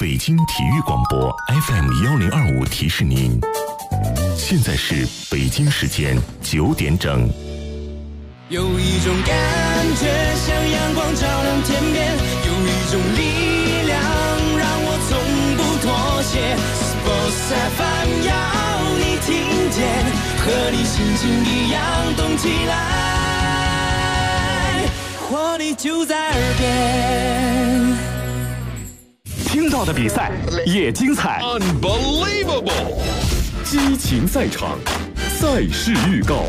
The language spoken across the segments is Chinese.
北京体育广播 FM1025提示您，现在是北京时间9点整。 有一种感觉像阳光照亮天边，有一种力量让我从不妥协。Sports FM 要你听见，和你心情一样动起来，活力就在耳边。 听到的比赛也精彩 ，Unbelievable！ 激情赛场，赛事预告。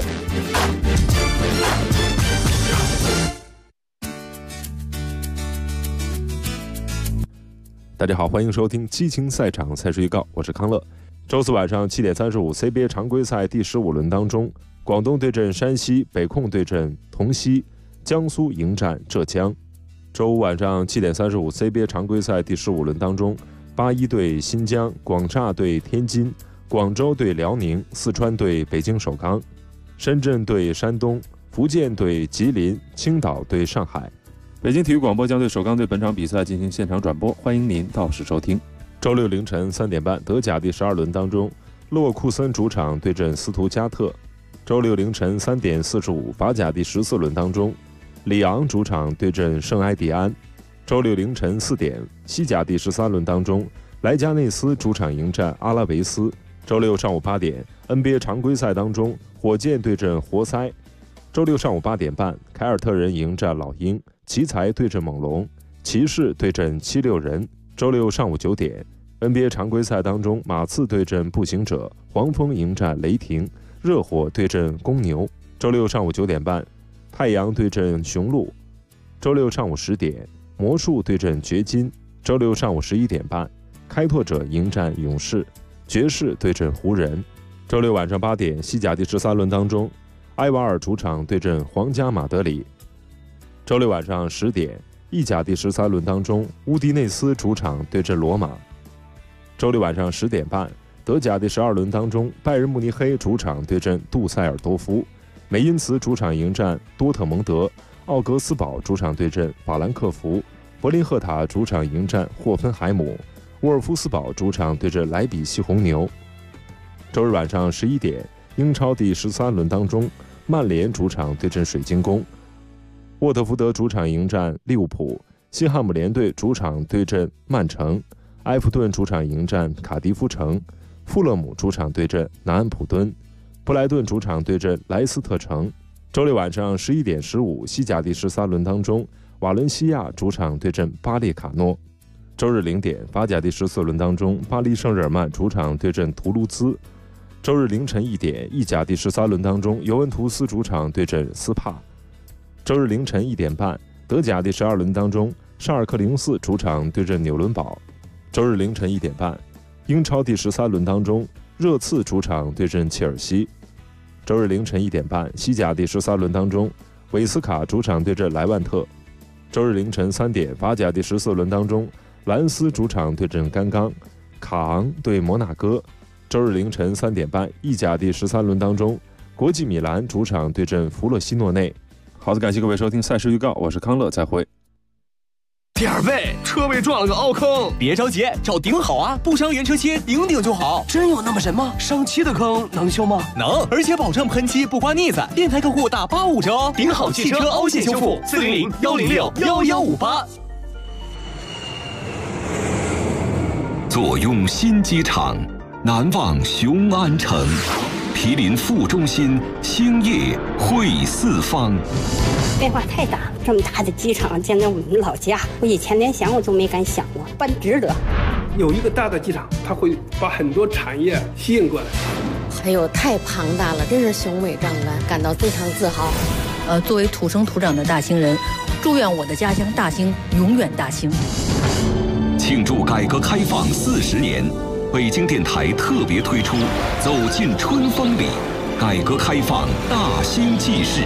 大家好，欢迎收听激情赛场赛事预告，我是康乐。周四晚上7点35 CBA 常规赛第15轮当中，广东对阵山西，北控对阵同曦，江苏迎战浙江。周五晚上7点35 CBA 常规赛第15轮当中，81对新疆，广厦对天津，广州对辽宁，四川对北京首钢，深圳对山东，福建对吉林，青岛对上海。北京体育广播将对首钢队本场比赛进行现场转播，欢迎您到时收听。周六凌晨3点半，德甲第12轮当中，勒沃库森主场对阵斯图加特。周六凌晨3点45，法甲第14轮当中，里昂主场对阵圣埃蒂安。周六凌晨4点，西甲第13轮当中，莱加内斯主场迎战阿拉维斯。周六上午8点 ，NBA 常规赛当中，火箭对阵活塞。周六上午8点半，凯尔特人迎战老鹰，奇才对阵猛龙，骑士对阵76人。周六上午9点 ，NBA 常规赛当中，马刺对阵步行者，黄蜂迎战雷霆，热火对阵公牛。周六上午9点半，太阳对阵雄鹿。周六上午10点，魔术对阵掘金。周六上午11点半，开拓者迎战勇士，爵士对阵湖人。周六晚上8点，西甲第13轮当中，埃瓦尔主场对阵皇家马德里。周六晚上10点，意甲第13轮当中，乌迪内斯主场对阵罗马。周六晚上10点半，德甲第12轮当中，拜仁慕尼黑主场对阵杜塞尔多夫，梅因茨主场迎战多特蒙德，奥格斯堡主场对阵法兰克福，柏林赫塔主场迎战霍芬海姆，沃尔夫斯堡主场对阵莱比锡红牛。周日晚上11点，英超第13轮当中，曼联主场对阵水晶宫，沃特福德主场迎战利物浦，西汉姆联队主场对阵曼城，埃弗顿主场迎战卡迪夫城，富勒姆主场对阵南安普敦，布莱顿主场对阵莱斯特城。周六晚上11点15，西甲第13轮当中，瓦伦西亚主场对阵巴列卡诺。周日0点，法甲第14轮当中，巴黎圣日耳曼主场对阵图卢兹。周日凌晨1点，意甲第13轮当中，尤文图斯主场对阵斯帕。周日凌晨1点半，德甲第12轮当中，沙尔克04主场对阵纽伦堡。周日凌晨1点半，英超第13轮当中，热刺主场对阵切尔西。周日凌晨1点半，西甲第13轮当中，韦斯卡主场对阵莱万特。周日凌晨3点，法甲第14轮当中，兰斯主场对阵甘刚，卡昂对摩纳哥。周日凌晨3点半，意甲第13轮当中，国际米兰主场对阵弗洛西诺内。好的，感谢各位收听赛事预告，我是康乐，再会。 点儿背，车被撞了个凹坑， 别着急，找顶好啊，不伤原车漆，顶就好。 真有那么神吗？上漆的坑能修吗？ 能，而且保证喷漆不刮腻子，电台客户打85折哦。 顶好汽车凹陷修复，400-106-1158。 坐拥新机场，难忘雄安城，毗邻副中心，兴业汇四方。 变化太大，这么大的机场建在我们老家，我以前连想我都没敢想过，办值得。 有一个大的机场，它会把很多产业吸引过来。 哎呦，太庞大了，真是雄伟壮观，感到非常自豪。 作为土生土长的大兴人，祝愿我的家乡大兴永远大兴。 庆祝改革开放40年，北京电台特别推出《走进春风里》，改革开放大兴纪事。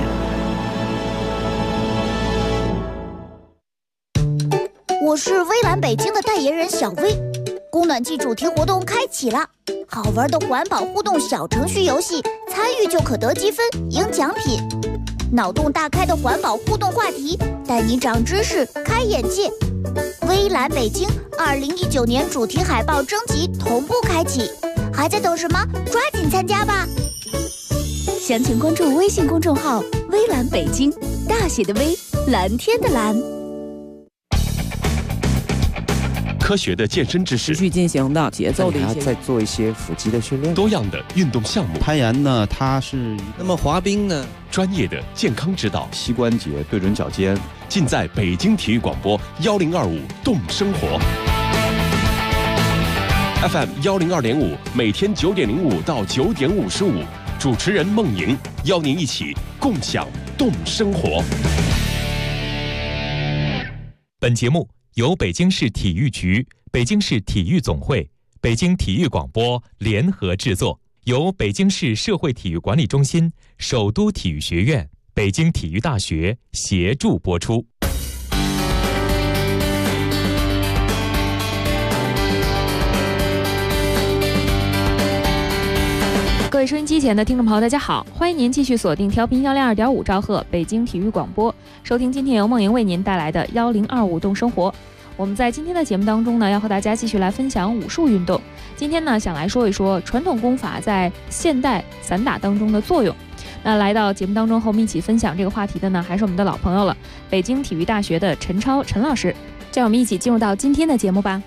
我是微蓝北京的代言人小薇，供暖季主题活动开启了，好玩的环保互动小程序游戏，参与就可得积分赢奖品。脑洞大开的环保互动话题，带你长知识、开眼界。微微蓝北京2019年主题海报征集同步开启，还在等什么？抓紧参加吧！详情关注微信公众号“微蓝北京”，大写的微，蓝天的蓝。 科学的健身知识， 持续进行的节奏的一些， 再做一些腹肌的训练， 多样的运动项目。 攀岩呢，它是那么滑冰呢？ 专业的健康指导， 膝关节对准脚尖， 尽在北京体育广播1025动生活 FM 102.5，每天9点05到9点55，主持人孟莹邀您一起共享动生活。 本节目由北京市体育局、北京市体育总会、北京体育广播联合制作，由北京市社会体育管理中心、首都体育学院、北京体育大学协助播出。 各位收音机前的听众朋友，大家好，欢迎您继续锁定调频102.5兆赫北京体育广播，收听今天由梦莹为您带来的1025动生活。我们在今天的节目当中呢，要和大家继续来分享武术运动。今天呢，想来说一说传统功法在现代散打当中的作用。那来到节目当中和我们一起分享这个话题的呢，还是我们的老朋友了，北京体育大学的陈超陈老师。让我们一起进入到今天的节目吧。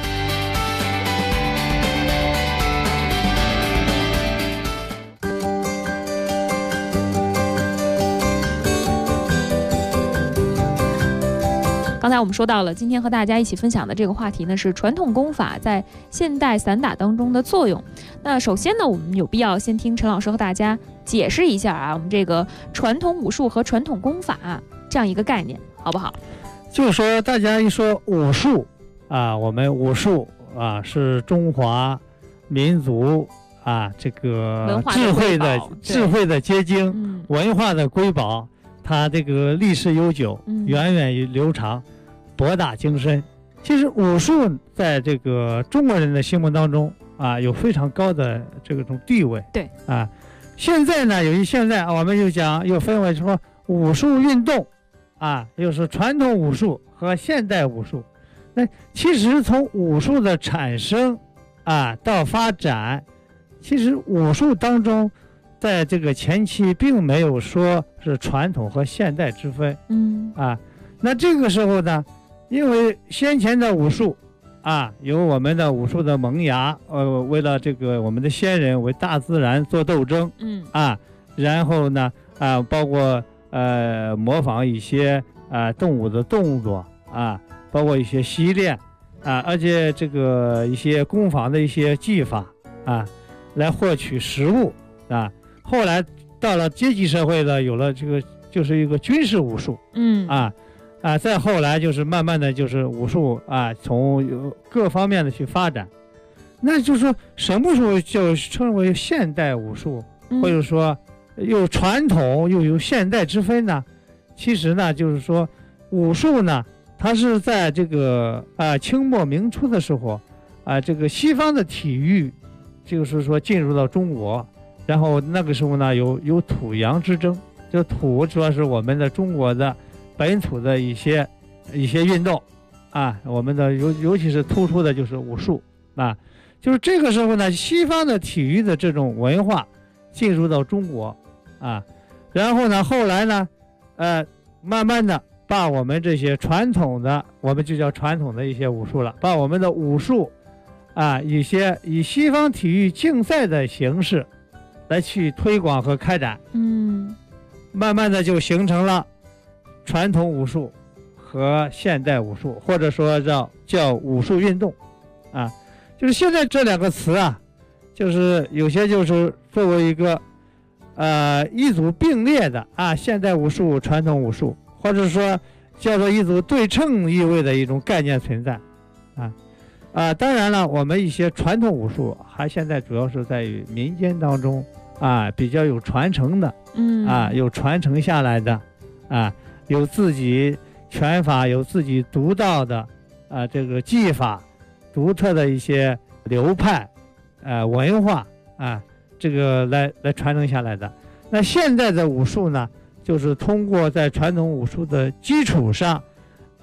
刚才我们说到了，今天和大家一起分享的这个话题呢，是传统功法在现代散打当中的作用。那首先呢，我们有必要先听陈老师和大家解释一下啊，我们这个传统武术和传统功法这样一个概念，好不好？ 就是说，大家一说武术我们武术是中华民族这个智慧的结晶，文化的瑰宝。它这个历史悠久，源远流长，博大精深。其实武术在这个中国人的心目当中有非常高的这种地位。 对现在呢，我们又分为说武术运动又是传统武术和现代武术。那其实从武术的产生到发展，其实武术当中在这个前期并没有说是传统和现代之分，那这个时候呢，因为先前的武术有我们的武术的萌芽，为了这个我们的先人为大自然做斗争，然后呢包括模仿一些动物的动作包括一些习练而且这个一些攻防的一些技法来获取食物后来到了阶级社会呢，有了这个就是一个军事武术，再后来就是慢慢的就是武术从各方面的去发展，那就是说什么时候就称为现代武术，或者说又传统又有现代之分呢？其实呢，就是说武术呢，它是在这个清末明初的时候这个西方的体育就是说进入到中国。然后那个时候呢，有土洋之争，就土主要是我们的中国的本土的一些运动我们的尤其是突出的就是武术就是这个时候呢，西方的体育的这种文化进入到中国然后呢，后来呢慢慢的把我们这些传统的，我们就叫传统的一些武术了，把我们的武术一些以西方体育竞赛的形式来去推广和开展，慢慢的就形成了传统武术和现代武术，或者说叫武术运动就是现在这两个词就是有些就是作为一个一组并列的现代武术、传统武术，或者说叫做一组对称意味的一种概念存在当然了，我们一些传统武术还现在主要是在于民间当中比较有传承的有传承下来的有自己拳法，有自己独到的这个技法，独特的一些流派文化这个来传承下来的。那现在的武术呢，就是通过在传统武术的基础上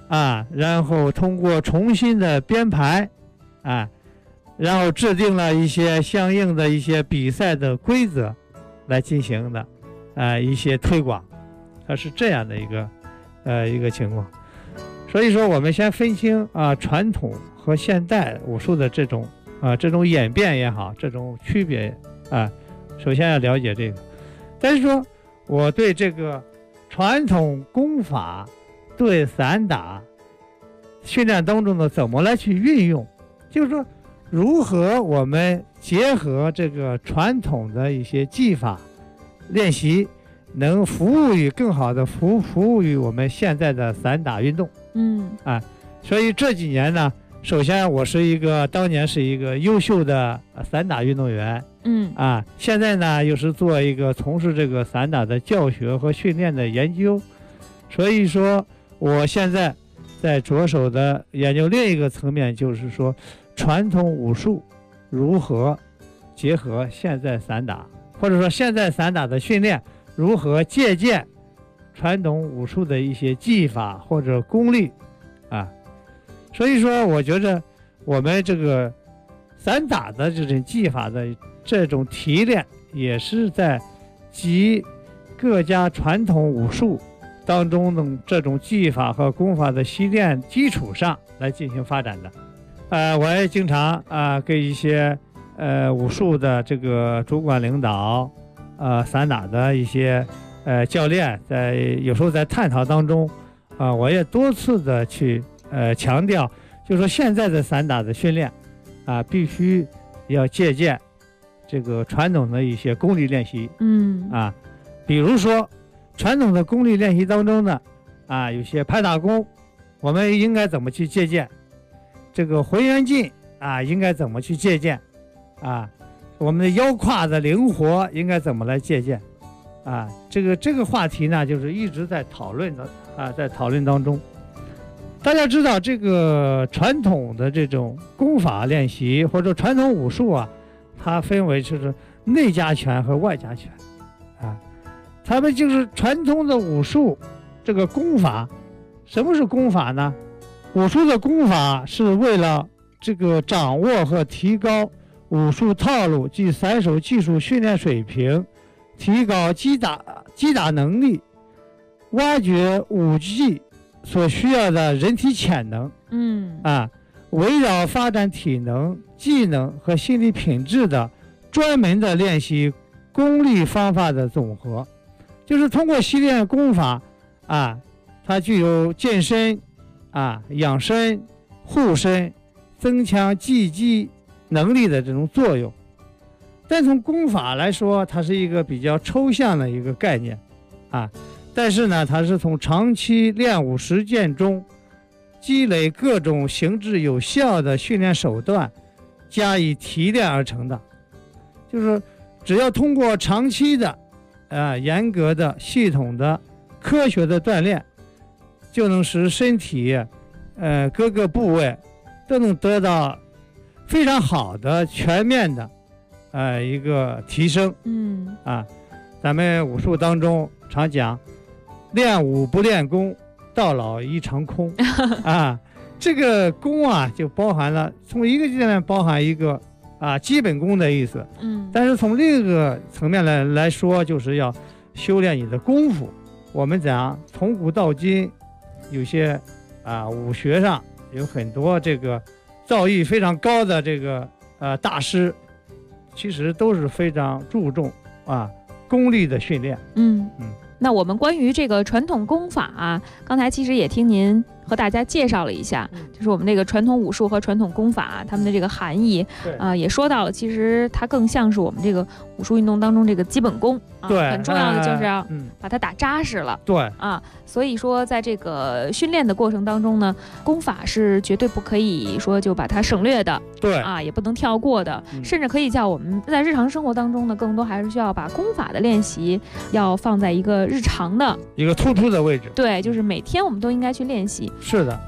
然后通过重新的编排然后制定了一些相应的一些比赛的规则来进行的一些推广，它是这样的一个情况。所以说我们先分清传统和现代武术的这种演变也好，这种区别首先要了解这个。但是说我对这个传统功法对散打训练当中的怎么来去运用，就是说如何我们结合这个传统的一些技法练习，能服务于更好的服务于我们现在的散打运动。所以这几年呢，首先我当年是一个优秀的散打运动员，现在呢又是从事这个散打的教学和训练的研究，所以说我现在在着手的研究另一个层面，就是说传统武术如何结合现在散打，或者说现在散打的训练如何借鉴传统武术的一些技法或者功力所以说我觉得我们这个散打的这种技法的这种提炼，也是在集各家传统武术当中的这种技法和功法的习练基础上来进行发展的。我也经常跟一些武术的这个主管领导散打的一些教练有时候在探讨当中我也多次的去强调，就是说现在的散打的训练必须要借鉴这个传统的一些功力练习。比如说传统的功力练习当中呢有些拍打功，我们应该怎么去借鉴？这个回旋劲应该怎么去借鉴？我们的腰胯的灵活应该怎么来借鉴？这个话题呢，就是一直在讨论的在讨论当中。大家知道，这个传统的这种功法练习或者传统武术它分为就是内家拳和外家拳他们就是传统的武术这个功法。什么是功法呢？武术的功法是为了这个掌握和提高武术套路及散手技术训练水平，提高击打能力，挖掘武技所需要的人体潜能，围绕发展体能、技能和心理品质的专门的练习功力方法的总和。就是通过习练功法它具有健身养生、护身、增强技击能力的这种作用。但从功法来说，它是一个比较抽象的一个概念但是呢，它是从长期练武实践中积累各种行之有效的训练手段加以提炼而成的。就是只要通过长期的严格的系统的科学的锻炼，就能使身体各个部位都能得到非常好的全面的一个提升。咱们武术当中常讲练武不练功，到老一场空这个功就包含了从一个阶段包含一个基本功的意思。但是从另一个层面来说，就是要修炼你的功夫。我们讲从古到今，有些武学上有很多这个造诣非常高的这个大师，其实都是非常注重功力的训练。 那我们关于这个传统功法刚才其实也听您和大家介绍了一下，就是我们这个传统武术和传统功法它们的这个含义也说到了，其实它更像是我们这个武术运动当中这个基本功很重要的就是要把它打扎实了。所以说在这个训练的过程当中呢，功法是绝对不可以说就把它省略的，也不能跳过的，甚至可以叫我们在日常生活当中呢，更多还是需要把功法的练习要放在一个日常的一个突出的位置。 对，就是每天我们都应该去练习。 是的。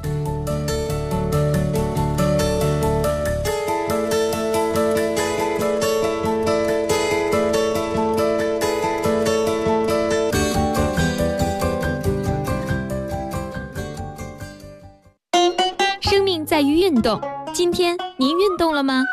运动。今天您运动了吗？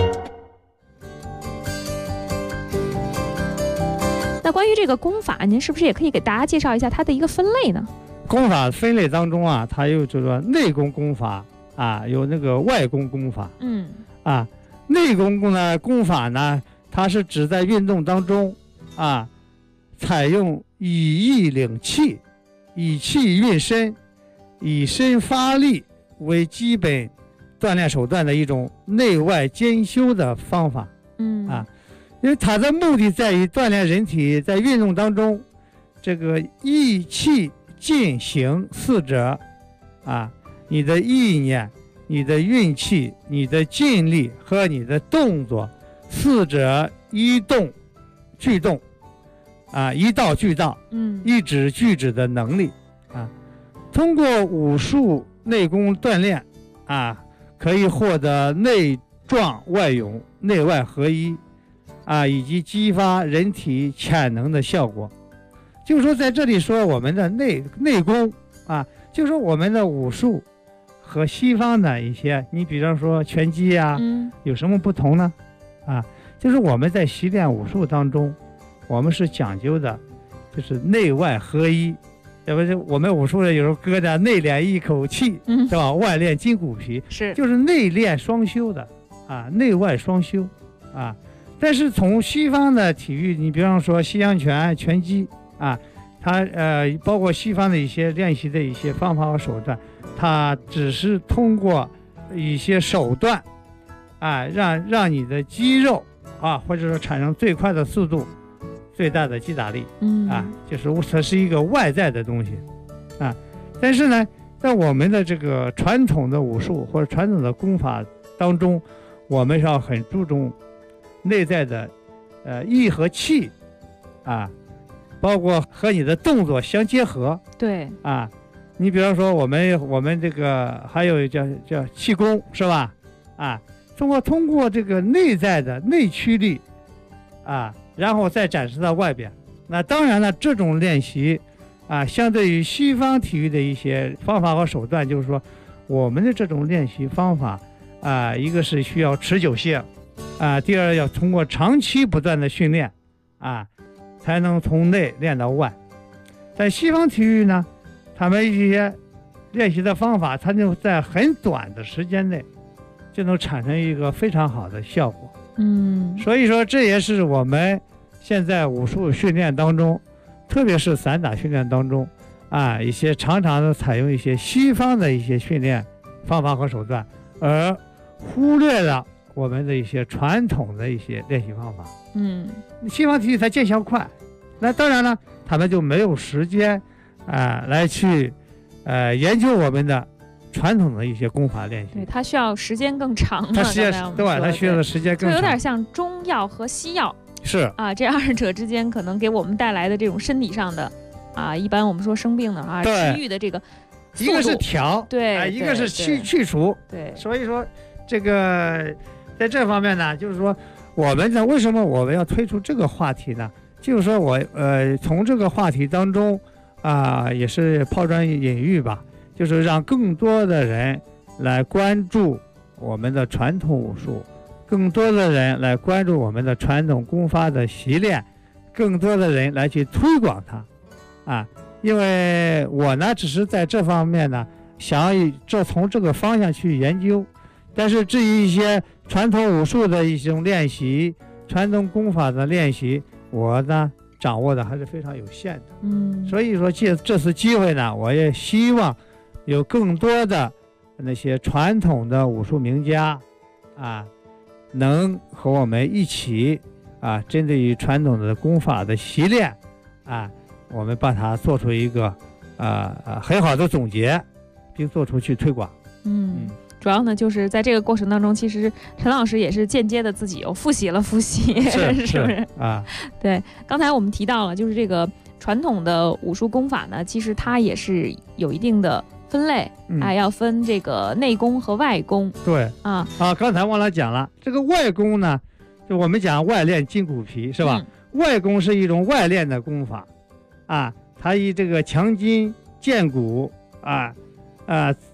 那关于这个功法，您是不是也可以给大家介绍一下它的一个分类呢？ 功法分类当中啊，它有这个内功功法啊，有那个外功功法。内功功法呢，它是指在运动当中啊，采用以意领气，以气运身，以身发力为基本锻炼手段的一种内外兼修的方法。因为它的目的在于锻炼人体在运动当中这个意气进行四者啊，你的意念、你的运气、你的劲力和你的动作四者一动俱动啊，一道俱道，一指俱指的能力啊。通过武术内功锻炼啊，可以获得内壮外勇、内外合一啊，以及激发人体潜能的效果。就是说在这里说我们的内功啊，就是说我们的武术和西方的一些，你比方说拳击啊，有什么不同呢？啊，就是我们在习练武术当中，我们是讲究的就是内外合一，要不是我们武术的有时候搁着内练一口气，是吧？外练筋骨皮，就是内练双修的啊，内外双修啊。但是从西方的体育，你比方说西洋拳、拳击啊，它包括西方的一些练习的一些方法和手段，它只是通过一些手段啊，让你的肌肉啊，或者说产生最快的速度、最大的击打力，啊，就是它是一个外在的东西啊。但是呢，在我们的这个传统的武术或者传统的功法当中，我们是要很注重内在的意和气啊，包括和你的动作相结合。 对啊，你比方说我们这个还有叫气功是吧？啊，通过这个内在的内驱力啊，然后再展示到外边。那当然了，这种练习啊，相对于西方体育的一些方法和手段，就是说我们的这种练习方法啊，一个是需要持久性啊，第二要通过长期不断的训练啊，才能从内练到外。在西方体育呢，他们一些练习的方法，它就在很短的时间内就能产生一个非常好的效果。所以说这也是我们现在武术训练当中，特别是散打训练当中啊，一些常常的采用一些西方的一些训练方法和手段，而忽略了我们的一些传统的一些练习方法。西方体育它见效快，那当然了，他们就没有时间来去研究我们的传统的一些功法练习。 对，它需要时间更长。 它需要的时间更长， 就有点像中药和西药。 是啊，这二者之间可能给我们带来的这种身体上的啊，一般我们说生病的啊，治愈的这个速度， 一个是调， 对， 一个是去除， 对。 所以说这个在这方面呢，就是说我们呢，为什么我们要推出这个话题呢？就是说我从这个话题当中啊，也是抛砖引玉吧，就是让更多的人来关注我们的传统武术，更多的人来关注我们的传统功法的习练，更多的人来去推广它啊。因为我呢，只是在这方面呢，想从这个方向去研究，但是至于一些传统武术的一种练习、传统功法的练习，我呢掌握的还是非常有限的。所以说借这次机会呢，我也希望有更多的那些传统的武术名家啊，能和我们一起啊，针对于传统的功法的习练啊，我们把它做出一个很好的总结，并做出去推广。 主要呢，就是在这个过程当中，其实陈老师也是间接的自己又复习了复习，是不是啊？ 对，刚才我们提到了，就是这个传统的武术功法呢，其实它也是有一定的分类，要分这个内功和外功。 对啊，刚才忘了讲了，这个外功呢，就我们讲外练筋骨皮是吧？外功是一种外练的功法啊，它以这个强筋健骨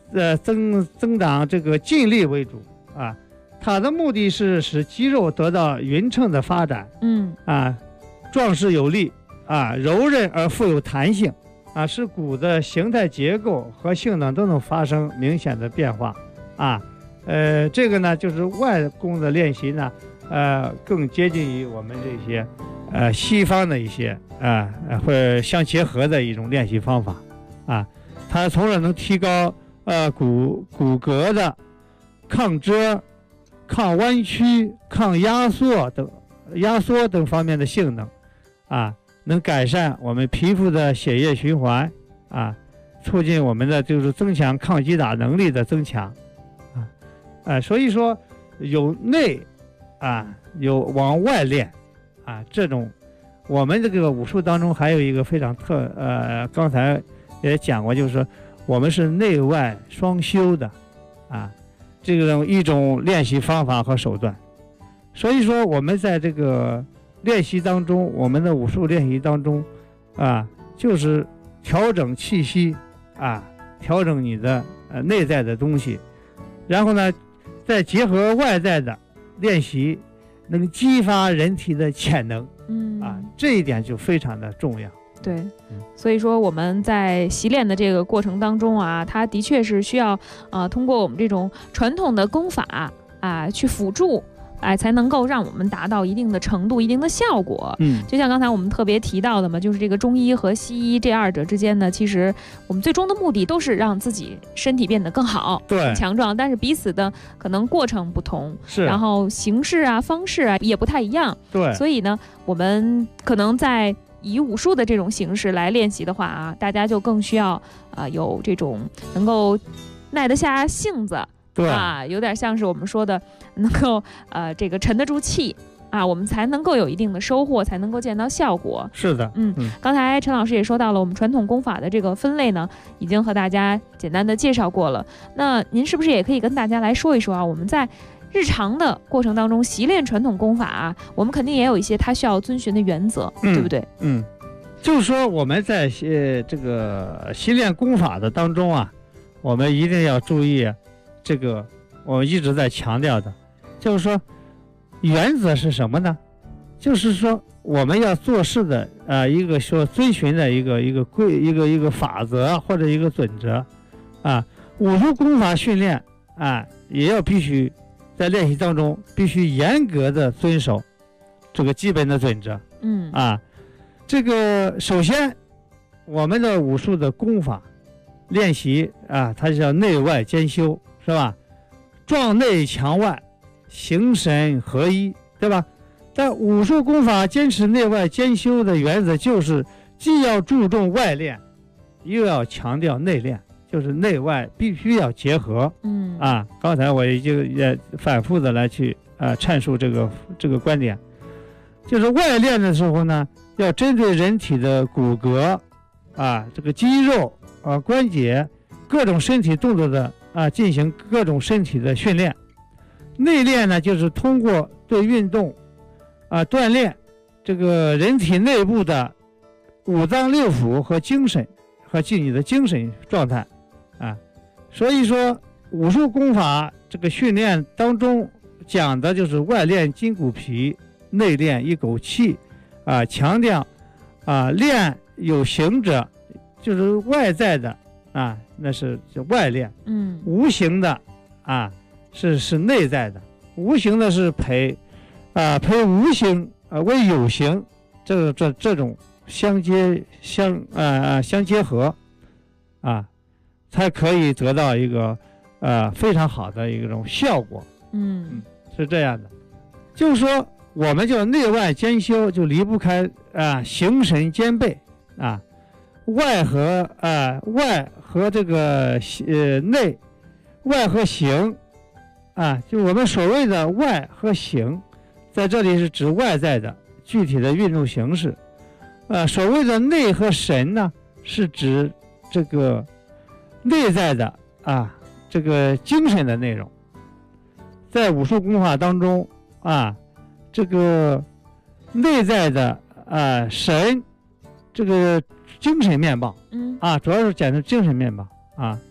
增长这个劲力为主啊。它的目的是使肌肉得到匀称的发展，壮实有力啊，柔韧而富有弹性啊，使骨的形态结构和性能都能发生明显的变化啊。这个呢就是外功的练习呢，更接近于我们这些西方的一些或者相结合的一种练习方法啊。它从而能提高骨骼的抗折、抗弯曲、抗压缩等方面的性能啊，能改善我们皮肤的血液循环啊，促进我们的就是增强抗击打能力的增强所以说有内有往外练这种我们这个武术当中还有一个非常刚才也讲过，就是说我们是内外双修的这个一种练习方法和手段。所以说我们在这个练习当中，我们的武术练习当中就是调整气息调整你的内在的东西，然后呢再结合外在的练习，能激发人体的潜能这一点就非常的重要。 对，所以说我们在习练的这个过程当中它的确是需要通过我们这种传统的功法去辅助才能够让我们达到一定的程度、一定的效果。就像刚才我们特别提到的嘛，就是这个中医和西医这二者之间呢，其实我们最终的目的都是让自己身体变得更好、更强壮，但是彼此的可能过程不同，然后形式方式也不太一样。对，所以呢，我们可能在以武术的这种形式来练习的话大家就更需要有这种能够耐得下性子。对有点像是我们说的能够这个沉得住气我们才能够有一定的收获，才能够见到效果。是的，刚才陈老师也说到了，我们传统功法的这个分类呢，已经和大家简单的介绍过了。那您是不是也可以跟大家来说一说我们在日常的过程当中习练传统功法我们肯定也有一些它需要遵循的原则，对不对？ 就是说我们在这个习练功法的当中我们一定要注意这个我们一直在强调的，就是说原则是什么呢？就是说我们要做事的一个说遵循的一个法则或者一个准则武术功法训练也要必须在练习当中必须严格的遵守这个基本的准则。这个首先我们的武术的功法练习它叫内外兼修，是吧？壮内强外，形神合一，对吧？但武术功法坚持内外兼修的原则就是既要注重外练，又要强调内练，就是内外必须要结合。刚才我也反复的来去阐述这个观点，就是外练的时候呢，要针对人体的骨骼这个肌肉关节各种身体动作的进行各种身体的训练。内练呢，就是通过对运动锻炼这个人体内部的五脏六腑和精神和你的精神状态所以说武术功法这个训练当中讲的就是外练筋骨皮，内练一口气强调练有形者，就是外在的那是外练，无形的是内在的，无形的是培无形为有形，这种相结合才可以得到一个非常好的一种效果。是这样的，就是说我们就内外兼修，就离不开形神兼备外和这个内，外和形就我们所谓的外和形，在这里是指外在的具体的运动形式所谓的内和神呢，是指这个内在的这个精神的内容。在武术功法当中这个内在的神这个精神面貌主要是讲的精神面貌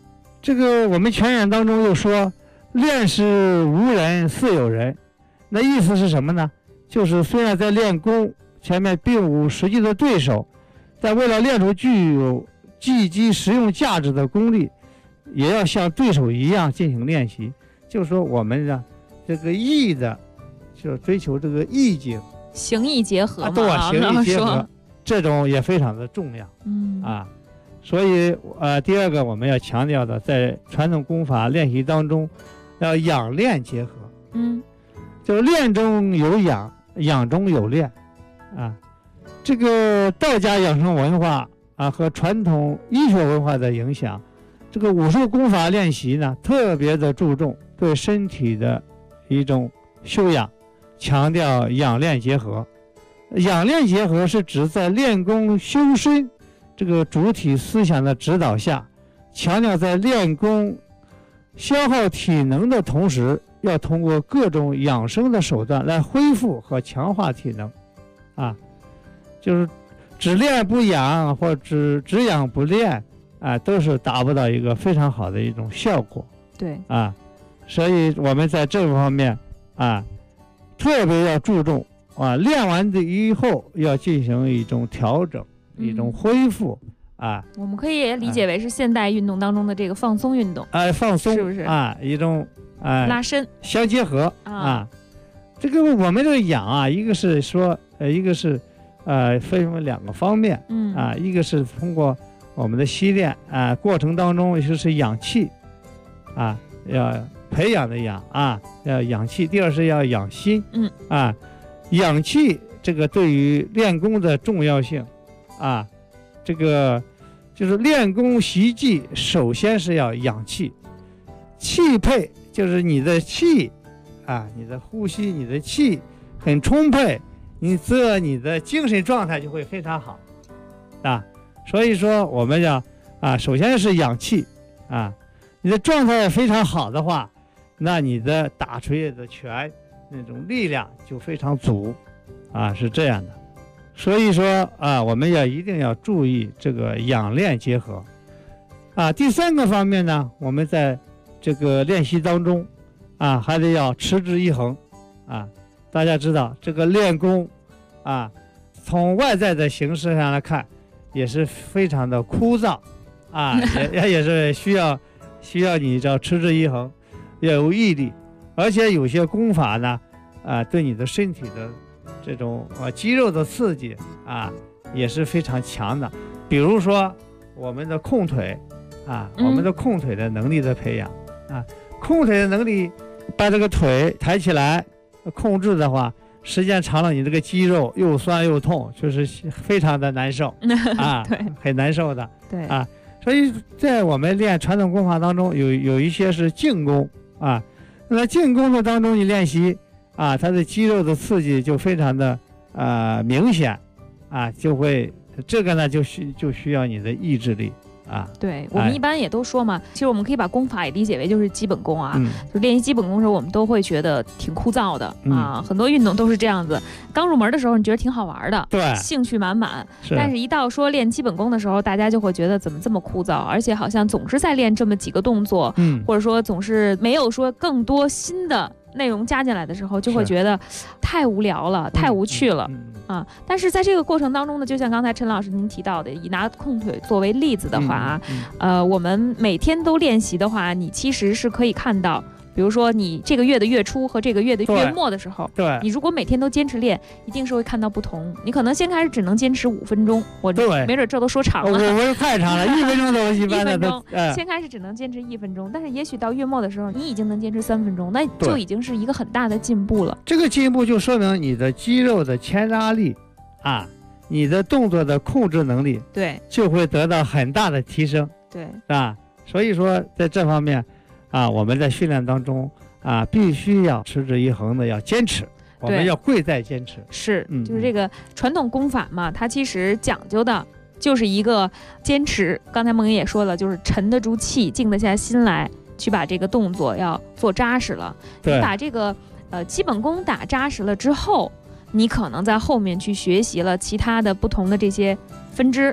这个我们拳眼当中又说练是无人似有人，那意思是什么呢？就是虽然在练功前面并无实际的对手，但为了练出具有技击实用价值的功力，也要像对手一样进行练习。就是说我们呢这个艺的就是追求这个意境， 形意结合嘛， 对，形意结合，这种也非常的重要。所以第二个我们要强调的，在传统功法练习当中要养练结合。就是练中有养，养中有练这个道家养生文化和传统医学文化的影响，这个武术功法练习呢特别的注重对身体的一种修养，强调养练结合。养练结合是指在练功修身这个主体思想的指导下，强调在练功消耗体能的同时，要通过各种养生的手段来恢复和强化体能就是只练不养或只养不练都是达不到一个非常好的一种效果。 对所以我们在这方面特别要注重练完的以后要进行一种调整，一种恢复我们可以也理解为是现代运动当中的这个放松运动。 放松是不是一种拉伸相结合这个我们这个养一个是说一个是分为两个方面一个是通过我们的习练过程当中就是养气要培养的养要养气。第二是要养心养气这个对于练功的重要性这个就是练功习技首先是要养气，气配就是你的气你的呼吸，你的气很充沛，你的精神状态就会非常好所以说我们要首先是养气你的状态非常好的话，那你的打锤的拳那种力量就非常足是这样的。所以说我们一定要注意这个养练结合第三个方面呢，我们在这个练习当中还得要持之以恒大家知道这个练功从外在的形式上来看也是非常的枯燥也是需要你这持之以恒，要有毅力，而且有些功法呢对你的身体的这种肌肉的刺激也是非常强的。比如说我们的控腿我们的控腿的能力的培养控腿的能力，把这个腿抬起来控制的话，时间长了你这个肌肉又酸又痛，就是非常的难受对， 很难受的对所以在我们练传统功法当中有一些是静功那静功的当中你练习它的肌肉的刺激就非常的明显就会这个呢就需要你的意志力对，我们一般也都说嘛，其实我们可以把功法也理解为就是基本功就练习基本功的时候，我们都会觉得挺枯燥的很多运动都是这样子。刚入门的时候，你觉得挺好玩的， 对， 兴趣满满。但是一到说练基本功的时候，大家就会觉得怎么这么枯燥，而且好像总是在练这么几个动作，或者说总是没有说更多新的内容加进来的时候，就会觉得太无聊了，太无趣了。但是在这个过程当中呢，就像刚才陈老师您提到的，以拿控腿作为例子的话我们每天都练习的话，你其实是可以看到，比如说你这个月的月初和这个月的月末的时候， 对， 你如果每天都坚持练，一定是会看到不同。你可能先开始只能坚持5分钟，我没准这都说长了， 我太长了，1分钟都一般的都先开始只能坚持1分钟，但是也许到月末的时候，你已经能坚持3分钟，那就已经是一个很大的进步了。 这个进步就说明你的肌肉的牵拉力你的动作的控制能力对就会得到很大的提升， 对所以说在这方面我们在训练当中必须要持之以恒的要坚持，我们要贵在坚持。 是就是这个传统功法嘛，它其实讲究的就是一个坚持。刚才梦莹也说了，就是沉得住气，静得下心来，去把这个动作要做扎实了。你把这个基本功打扎实了之后，你可能在后面去学习了其他的不同的这些分支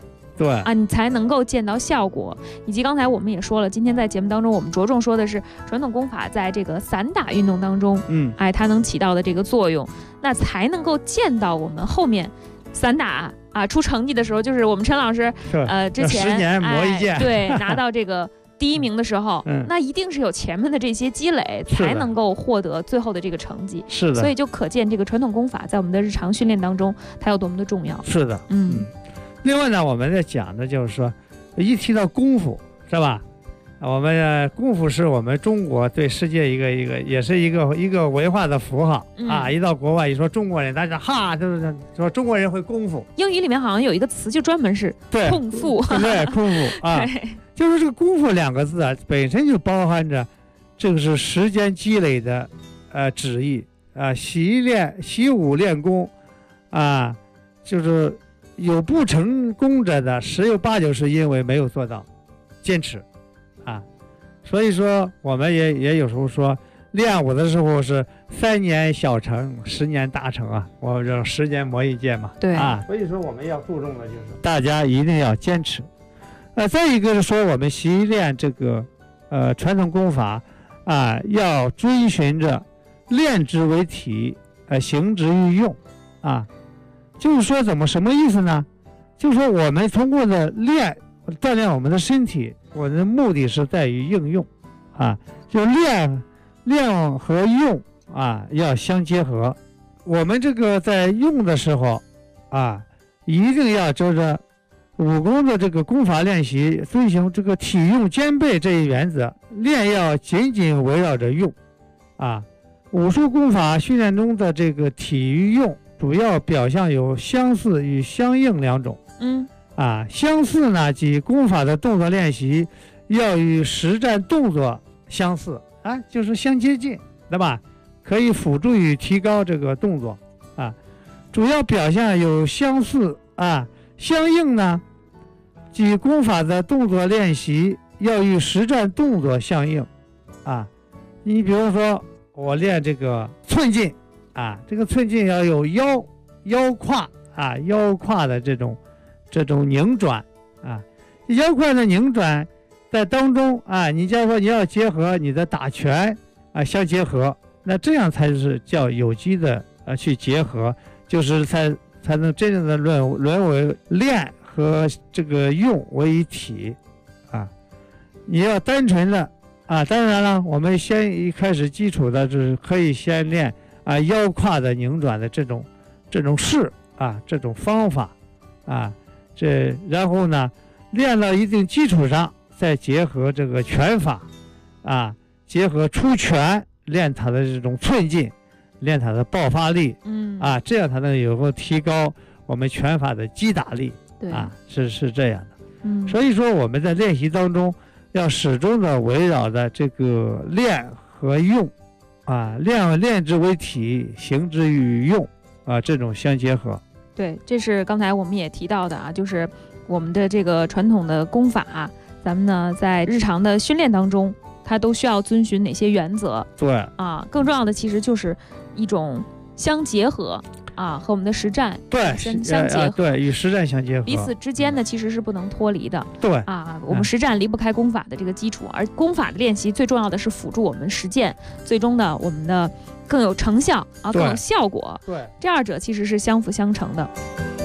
对啊，你才能够见到效果。以及刚才我们也说了，今天在节目当中我们着重说的是传统功法在这个散打运动当中，它能起到的这个作用，那才能够见到我们后面散打出成绩的时候，就是我们陈老师之前 10年磨一剑， 对，拿到这个第1名的时候，那一定是有前面的这些积累，才能够获得最后的这个成绩。 是的， 所以就可见这个传统功法在我们的日常训练当中，它有多么的重要。 是的，另外呢，我们在讲的就是说，一提到功夫，是吧？我们功夫是我们中国对世界也是一个文化的符号啊！一到国外一说中国人，大家就是说中国人会功夫。 英语里面好像有一个词就专门是空腹， 对，空腹啊，就是这个功夫2个字啊，本身就包含着这个是时间积累的旨意啊，习武练功啊，就是有不成功者的10有8九是因为没有做到坚持。所以说我们也有时候说练武的时候是3年小成10年大成啊，我们叫10年磨一剑嘛。 对所以说我们要注重的就是大家一定要坚持。再一个是说我们习练这个传统功法要遵循着练之为体，行之于用就是说什么意思呢？就是说我们通过的锻炼我们的身体，我的目的是在于应用就练和用要相结合。我们这个在用的时候一定要就是武功的这个功法练习遵循这个体用兼备这一原则，练要紧紧围绕着用武术功法训练中的这个体与用主要表象有相似与相应2种。相似呢，即功法的动作练习要与实战动作相似就是相接近，对吧？可以辅助于提高这个动作主要表现有相似相应呢，即功法的动作练习要与实战动作相应你比如说我练这个寸劲这个寸劲要有腰胯的这种拧转腰胯的拧转在当中你假如说你要结合你的打拳相结合，那这样才是叫有机的去结合，就是才能真正的沦为练和这个用为一体你要单纯的当然了，我们一开始基础的就是可以先练腰胯的拧转的这种式这种方法然后呢练到一定基础上，再结合这个拳法结合出拳，练它的这种寸劲，练它的爆发力这样才能有个提高我们拳法的击打力是这样的所以说我们在练习当中要始终的围绕着这个练和用练之为体，行之于用这种相结合。 对，这是刚才我们也提到的就是我们的这个传统的功法咱们呢在日常的训练当中它都需要遵循哪些原则？ 对更重要的其实就是一种相结合和我们的实战相结合， 对，与实战相结合， 彼此之间呢其实是不能脱离的。 对我们实战离不开功法的这个基础，而功法的练习最重要的是辅助我们实践，最终的我们的更有成效更有效果。 对， 这2者其实是相辅相成的。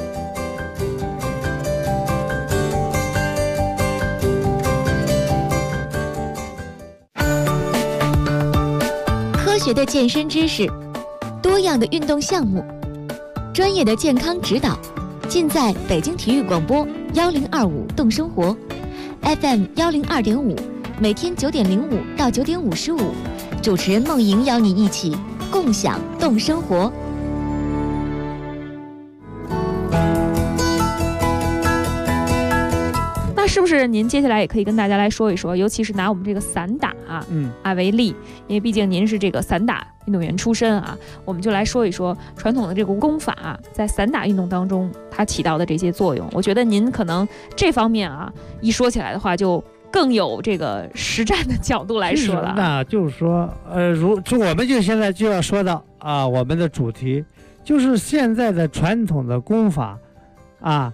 科学的健身知识，多样的运动项目，专业的健康指导，尽在北京体育广播1025动生活 FM 102.5，每天9点05到9点55，主持人梦莹邀你一起共享动生活。 是不是您接下来也可以跟大家来说一说，尤其是拿我们这个散打为例，因为毕竟您是这个散打运动员出身我们就来说一说传统的这个功法在散打运动当中它起到的这些作用。我觉得您可能这方面一说起来的话就更有这个实战的角度来说了。 那就是说我们就现在就要说到我们的主题就是现在的传统的功法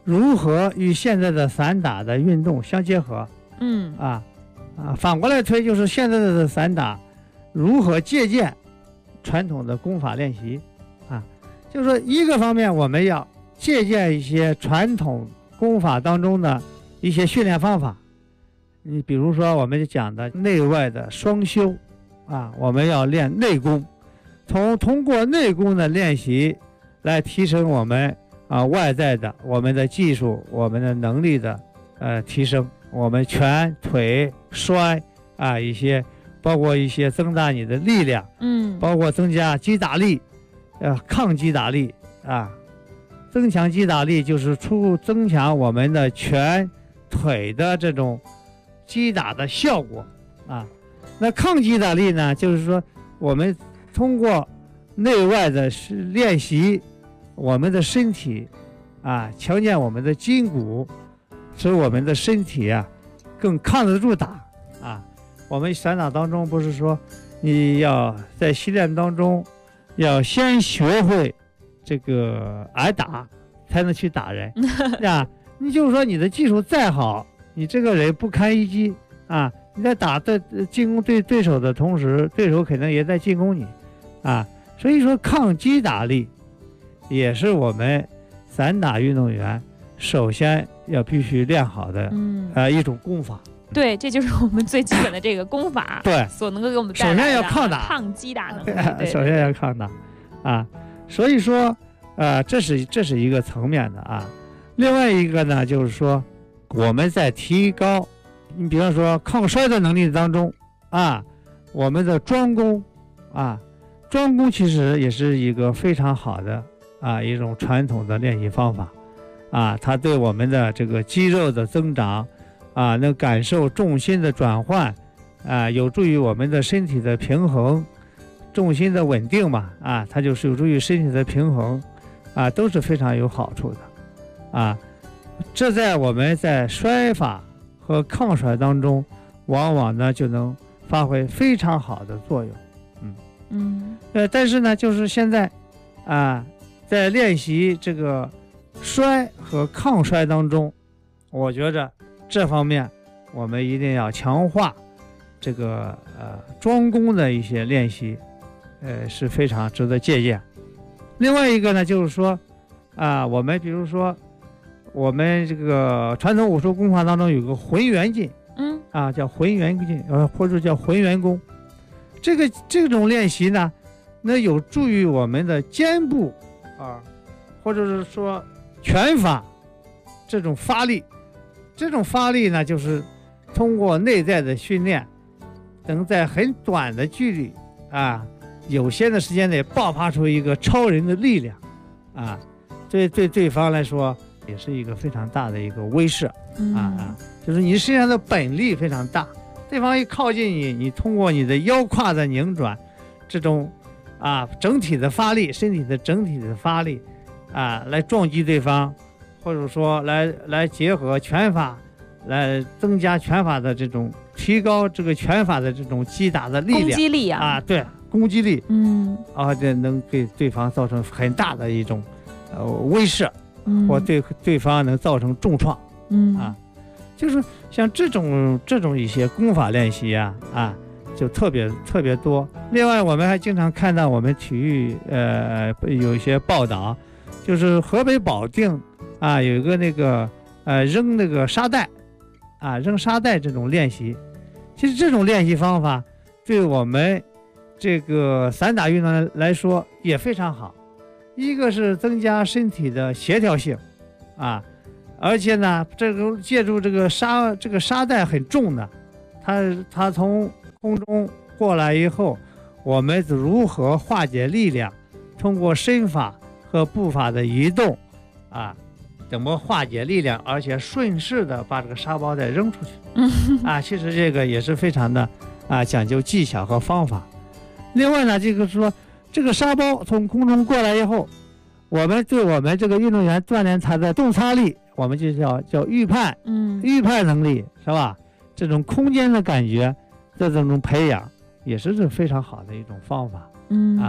如何与现在的散打的运动相结合。反过来推，就是现在的散打如何借鉴传统的功法练习就是说一个方面我们要借鉴一些传统功法当中的一些训练方法，你比如说我们讲的内外的双修我们要练内功，通过内功的练习来提升我们外在的我们的技术，我们的能力的提升，我们拳腿摔一些，包括一些增大你的力量，包括增加击打力，抗击打力增强击打力就是增强我们的拳腿的这种击打的效果那抗击打力呢，就是说我们通过内外的练习，我们的身体强健我们的筋骨，使我们的身体更抗得住打我们散打当中不是说你要在习练当中要先学会这个挨打才能去打人你就是说你的技术再好，你这个人不堪一击你在进攻对手的同时，对手可能也在进攻你所以说抗击打力也是我们散打运动员首先要必须练好的一种功法。 对，这就是我们最基本的这个功法对所能够给我们带来的首先要抗打， 抗击打能力首先要抗打所以说这是一个层面的另外一个呢，就是说我们在提高你比方说抗摔的能力当中我们的桩功桩功其实也是一个非常好的一种传统的练习方法它对我们的这个肌肉的增长能感受重心的转换有助于我们的身体的平衡，重心的稳定嘛它就是有助于身体的平衡都是非常有好处的这在我们在摔法和抗摔当中往往呢就能发挥非常好的作用但是呢就是现在在练习这个摔和抗摔当中，我觉着这方面我们一定要强化这个桩功的一些练习是非常值得借鉴。另外一个呢就是说我们比如说我们这个传统武术功法当中有个浑圆劲叫浑圆劲或者叫浑圆功，这种练习呢那有助于我们的肩部或者是说拳法这种发力，这种发力呢就是通过内在的训练能在很短的距离有限的时间内爆发出一个超人的力量对对方来说也是一个非常大的一个威慑就是你身上的本力非常大，对方一靠近你，你通过你的腰胯的拧转这种整体的发力，身体的整体的发力来撞击对方，或者说来结合拳法来增加拳法的这种提高这个拳法的这种击打的力量， 攻击力对攻击力这能给对方造成很大的一种威慑或对方能造成重创就是像这种一些功法练习就特别多。另外我们还经常看到我们体育有一些报道，就是河北保定有一个那个扔那个沙袋扔沙袋这种练习，其实这种练习方法对我们这个散打运动来说也非常好。一个是增加身体的协调性而且呢这个借助这个沙袋很重的，它从空中过来以后，我们如何化解力量，通过身法和步伐的移动怎么化解力量，而且顺势的把这个沙包再扔出去其实这个也是非常的讲究技巧和方法。另外呢这个说这个沙包从空中过来以后，我们对我们这个运动员锻炼他的洞察力，我们就叫预判预判能力是吧，这种空间的感觉的这种培养也是非常好的一种方法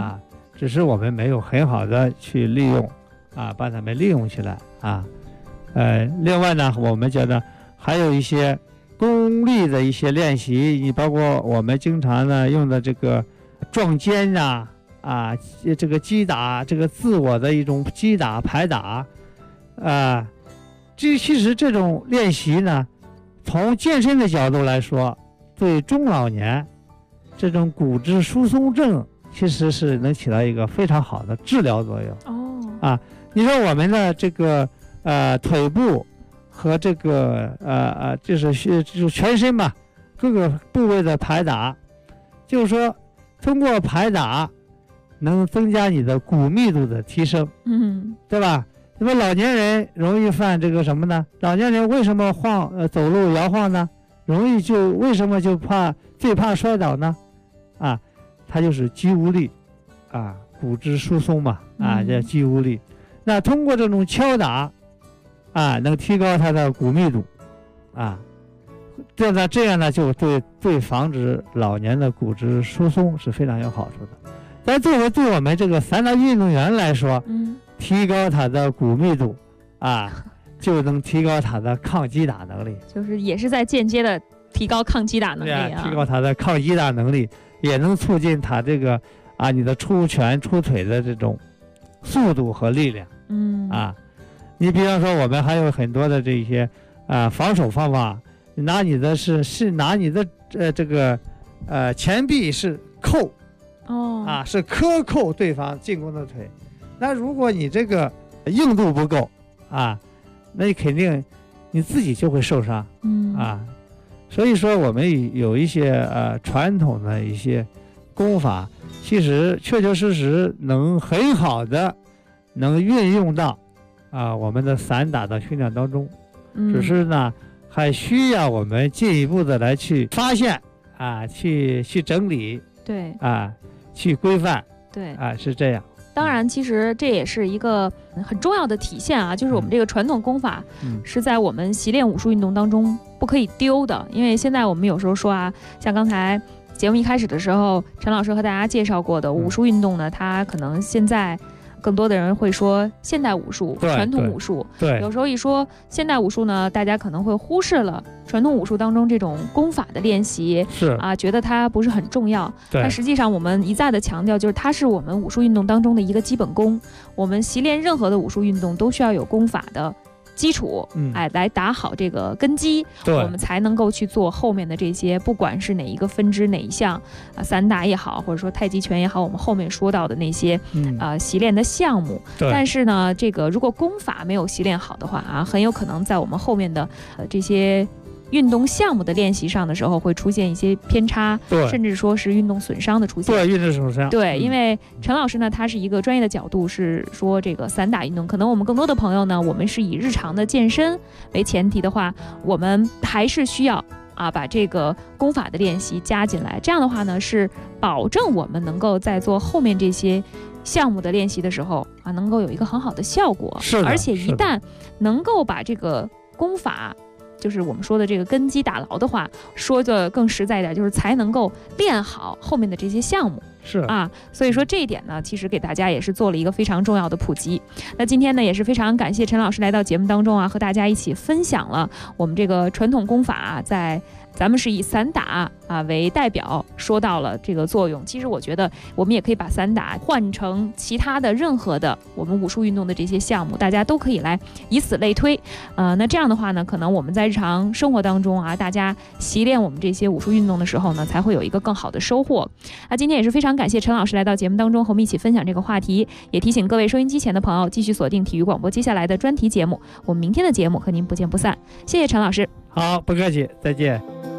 只是我们没有很好的去利用把它们利用起来另外呢，我们觉得还有一些功力的一些练习，你包括我们经常呢用的这个撞肩这个击打，这个自我的一种击打拍打其实这种练习呢，从健身的角度来说，对中老年这种骨质疏松症其实是能起到一个非常好的治疗作用。你说我们的这个腿部和这个就是全身吧，各个部位的拍打，就是说通过拍打能增加你的骨密度的提升，对吧？因为老年人容易犯这个什么呢？老年人为什么走路摇晃呢？为什么最怕摔倒呢？它就是肌无力骨质疏松嘛叫肌无力。那通过这种敲打能提高它的骨密度这样呢就对防止老年的骨质疏松是非常有好处的。但作为对我们这个散打运动员来说，提高他的骨密度就能提高他的抗击打能力， 就是也是在间接的提高抗击打能力提高他的抗击打能力，也能促进他这个你的出拳出腿的这种速度和力量。你比方说我们还有很多的这些防守方法，拿你的这个前臂是扣是克扣对方进攻的腿。那如果你这个硬度不够那你肯定你自己就会受伤所以说我们有一些传统的一些功法，其实确确实实能很好的能运用到我们的散打的训练当中，只是呢还需要我们进一步的来去发现去整理， 对去规范， 对是这样。 当然其实这也是一个很重要的体现就是我们这个传统功法是在我们习练武术运动当中不可以丢的。因为现在我们有时候说像刚才节目一开始的时候陈老师和大家介绍过的武术运动呢，它可能现在更多的人会说现代武术、传统武术。 对， 有时候一说现代武术呢，大家可能会忽视了传统武术当中这种功法的练习，觉得它不是很重要。但实际上我们一再的强调，就是它是我们武术运动当中的一个基本功。我们习练任何的武术运动都需要有功法的基础，来打好这个根基，我们才能够去做后面的这些，不管是哪一个分支哪一项散打也好，或者说太极拳也好，我们后面说到的那些习练的项目。但是呢，这个如果功法没有习练好的话很有可能在我们后面的这些运动项目的练习上的时候会出现一些偏差，甚至说是运动损伤的出现。 运动损伤。 因为陈老师呢，他是一个专业的角度，是说这个散打运动，可能我们更多的朋友呢，我们是以日常的健身为前提的话，我们还是需要把这个功法的练习加进来。这样的话呢，是保证我们能够在做后面这些项目的练习的时候能够有一个很好的效果。而且一旦能够把这个功法，就是我们说的这个根基打牢的话，说的更实在一点，就是才能够练好后面的这些项目。所以说这一点呢，其实给大家也是做了一个非常重要的普及。那今天呢，也是非常感谢陈老师来到节目当中和大家一起分享了我们这个传统功法在咱们是以散打为代表说到了这个作用。其实我觉得我们也可以把散打换成其他的任何的我们武术运动的这些项目，大家都可以来以此类推。那这样的话呢，可能我们在日常生活当中大家习练我们这些武术运动的时候呢，才会有一个更好的收获。那今天也是非常感谢陈老师来到节目当中和我们一起分享这个话题，也提醒各位收音机前的朋友继续锁定体育广播接下来的专题节目。我们明天的节目和您不见不散。谢谢陈老师。 好，不客气，再见。